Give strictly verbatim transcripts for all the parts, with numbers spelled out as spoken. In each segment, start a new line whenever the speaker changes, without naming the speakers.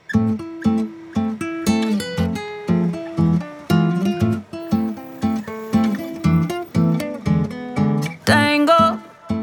Tengo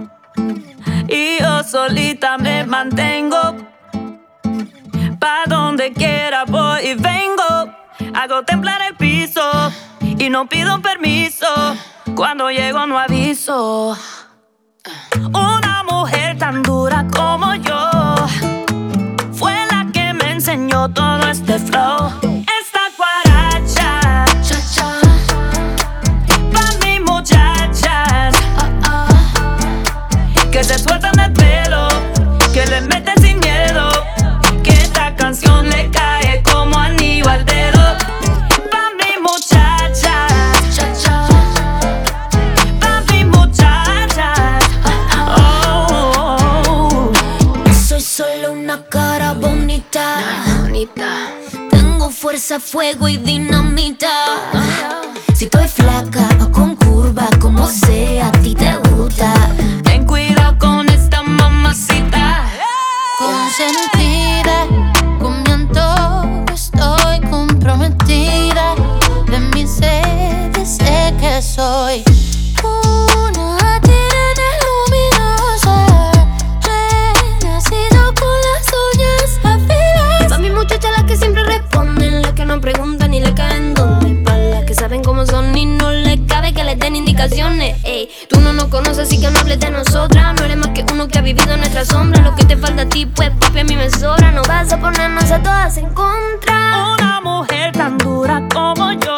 y yo solita me mantengo. Pa' donde quiera voy y vengo. Hago temblar el piso y no pido permiso. Cuando llego no aviso. Una mujer tan dura como yo fue la que me enseñó todo este flow. Esta guaracha, cha, cha, pa' mis muchachas, uh, uh, que se sueltan el pelo, que le meten sin miedo, que esta canción le cae como anillo al dedo. Pa' mis muchachas, cha, cha, pa' mis muchachas, oh, oh, oh.
Soy solo una cara bonita, bonita. Tengo fuerza, fuego y dinamita. Si estoy flaca o con curva, como sea, a ti te gusta.
Ten cuidado con esta mamacita.
Consentida, con mi antojo estoy comprometida. De mis sedes sé que soy una tirana luminosa, renacido con las uñas afiladas. Pa' mi muchacha la que siempre responden, la que no preguntan ni le caen dónde. Pa' las que saben cómo son y no les cabe que les den indicaciones. Ey, tú no nos conoces así que no hables de nosotras. No eres más que uno que ha vivido en nuestra sombra. Lo que te falta a ti pues papi a mí me sobra. No vas a ponernos a todas en contra.
Una mujer tan dura como yo